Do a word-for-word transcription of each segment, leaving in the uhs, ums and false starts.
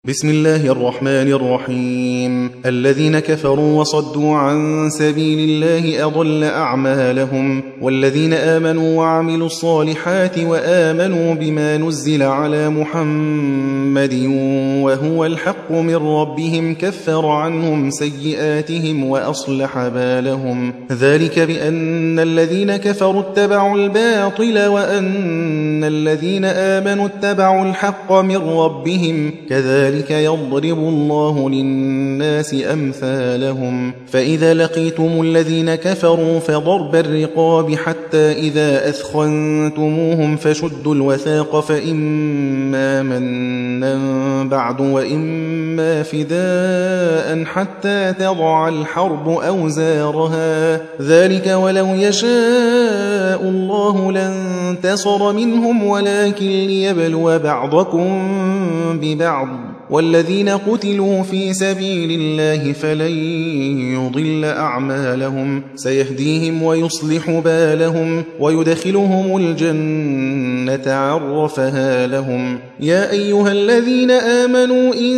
بسم الله الرحمن الرحيم. الذين كفروا وصدوا عن سبيل الله أضل أعمالهم، والذين آمنوا وعملوا الصالحات وآمنوا بما نزل على محمد وهو الحق من ربهم كفر عنهم سيئاتهم وأصلح بالهم. ذلك بأن الذين كفروا اتبعوا الباطل وأن الذين آمنوا اتبعوا الحق من ربهم، كذلك ذلك يضرب الله للناس أمثالهم. فإذا لقيتم الذين كفروا فضرب الرقاب حتى إذا أثخنتموهم فشدوا الوثاق، فإما منا بعد وإما فداء حتى تضع الحرب أوزارها، ذلك ولو يشاء الله لانتصر منهم ولكن ليبلو بعضكم ببعض، والذين قتلوا في سبيل الله فلن يضل أعمالهم، سيهديهم ويصلح بالهم ويدخلهم الجنة عرفها لهم. يا أيها الذين آمنوا إن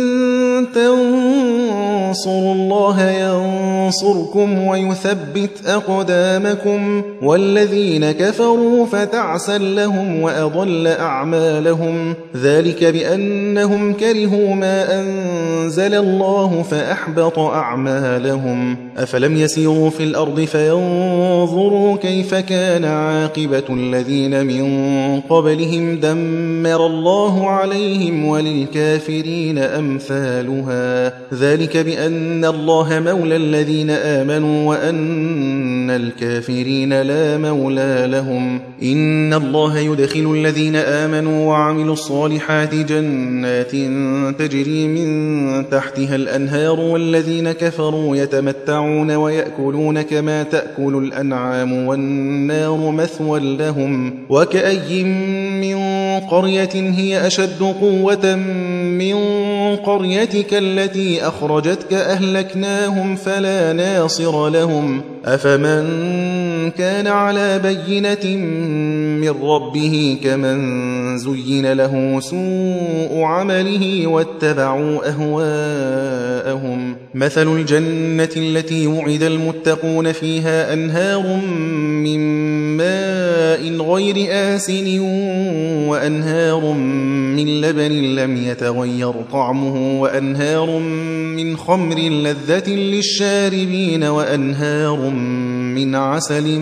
تنصروا الله ينصركم ويثبت أقدامكم، والذين كفروا فتعسا لهم وأضل أعمالهم، ذلك بأنهم كرهوا ما أنزل الله فأحبط أعمالهم. أفلم يسيروا في الأرض فينظروا كيف كان عاقبة الذين من قبلهم، دمر الله عليهم وللكافرين أمثالها، ذلك بأن الله مولى الذين آمنوا وأن الكافرين لا مولى لهم. إن الله يدخل الذين آمنوا وعملوا الصالحات جنات تجري من تحتها الأنهار، والذين كفروا يتمتعون ويأكلون كما تأكل الأنعام والنار مثوى لهم. وكأي من قرية هي أشد قوة من قريتك التي أخرجتك أهلكناهم فلا ناصر لهم. أفمن كان على بينة من ربه كمن زين له سوء عمله واتبعوا أهواءهم. مثل الجنة التي وعد المتقون فيها أنهار من ماء غير آسن وأنهار من لبن لم يتغير طعمه وأنهار من خمر لذة للشاربين وأنهار من عسل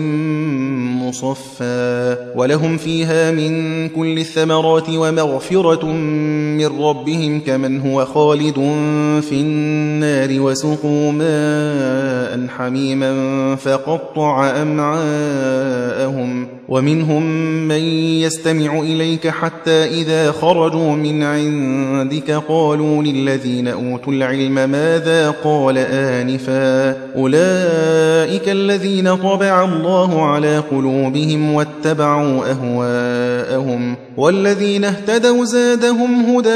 مصفى، ولهم فيها من كل الثمرات ومغفرة من ربهم كمن هو خالد في النار وسقوا ماء حميما فقطع أمعاءهم. ومنهم من يستمع إليك حتى إذا خرجوا من عندك قالوا للذين أوتوا العلم ماذا قال آنفا، أولئك الذين طبع الله على قلوبهم واتبعوا أهواءهم، والذين اهتدوا زادهم هدى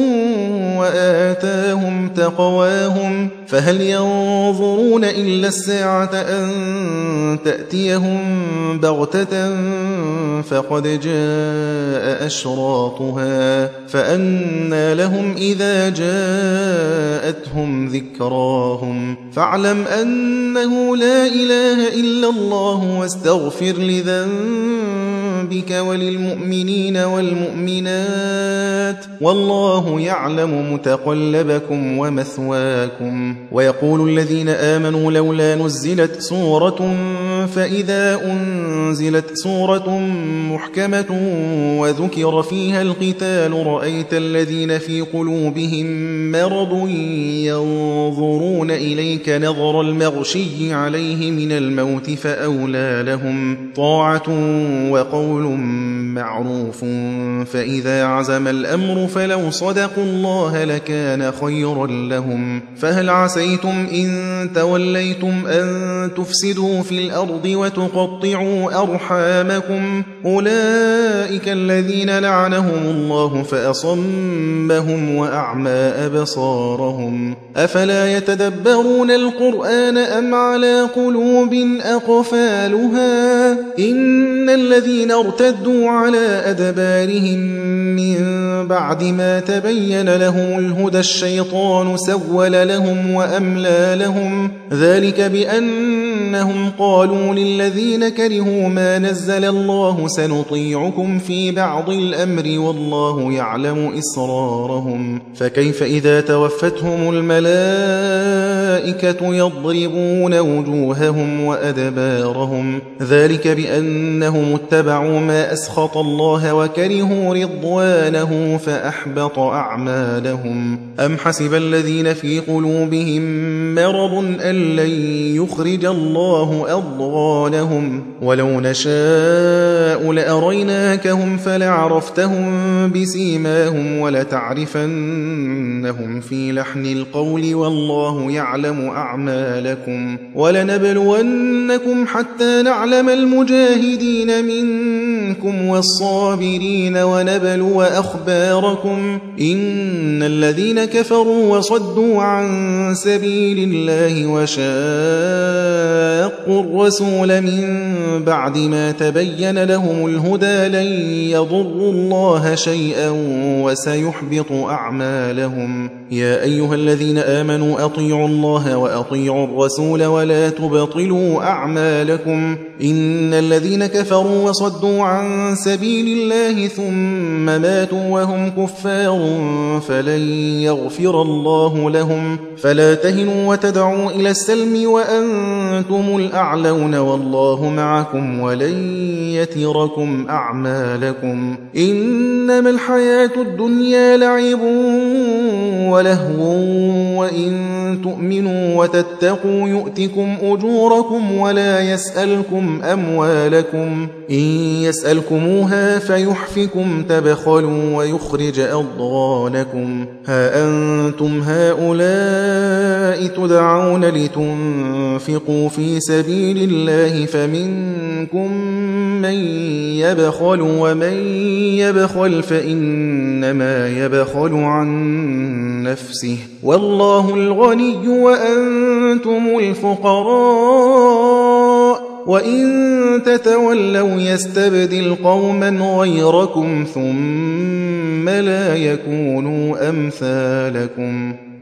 وآتاهم تقواهم. فهل ينظرون إلا الساعة أن تأتيهم بغتة فقد جاء أشراطها، فأنى لهم إذا جاءتهم ذكراهم. فاعلم أنه لا إله إلا الله واستغفر لذنبك وللمؤمنين والمؤمنات، والله يعلم متقلبكم ومثواكم. ويقول الذين آمنوا لولا نزلت سورة، فإذا أنزلت سورة محكمة وذكر فيها القتال رأيت الذين في قلوبهم مرض ينظرون إليك نظر المغشي عليه من الموت فأولى لهم طاعة وقول معروف. فإذا عزم الأمر فلو صدقوا الله لكان خيرا لهم. فهل عسيتم إن توليتم أن تفسدوا في الأرض وتقطعوا أرحامكم، أولئك الذين لعنهم الله فأصمهم وأعمى أبصارهم. أفلا يتدبرون القرآن أم على قلوب أقفالها؟ إن الذين ارتدوا على أدبارهم من بعد ما تبين لهم الهدى الشيطان سول لهم وأملى لهم ذلك بأنهم قالوا للذين كرهوا ما نزل الله سنطيعكم في بعض الأمر والله يعلم إسرارهم فكيف إذا توفتهم الملائكة يضربون وجوههم وأدبارهم ذلك بأنهم اتبعوا ما أسخط الله وكرهوا رضوانه فأحبط أعمالهم أم حسب الذين في قلوبهم مرض أن لن يخرج الله أضغانهم ولو نشاء لأريناكهم فلعرفتهم بسيماهم ولتعرفنهم في لحن القول والله يعلم أعمالكم ولنبلونكم حتى نعلم المجاهدين منكم والصابرين ونبلو أخباركم إن الذين كفروا وصدوا عن سبيل الله وشاقوا الرسول من بعد ما تبين لهم الهدى لن يضروا الله شيئا وسيحبط أعمالهم يا أيها الذين آمنوا أطيعوا الله وأطيعوا الرسول ولا تبطلوا أعمالكم إن الذين كفروا وصدوا عن سبيل الله ثم ماتوا وهم كفار فلن يغفر الله لهم فلا تهنوا وتدعوا إلى السلم وأنتم الأعلون والله معكم ولن يتركم أعمالكم إنما الحياة الدنيا لعب ولهو وإن تؤمنوا وتتقوا يؤتكم أجوركم ولا يسألكم أموالكم إن يسألكموها فيحفكم تبخلوا ويخرج أضغانكم ها أنتم هؤلاء تدعون لتنفقوا في سبيل الله فمنكم من يبخل ومن يبخل فإنما يبخل عن نفسه والله الغني وأنتم الفقراء وإن تتولوا يستبدل قوما غيركم ثم لا يكونوا أمثالكم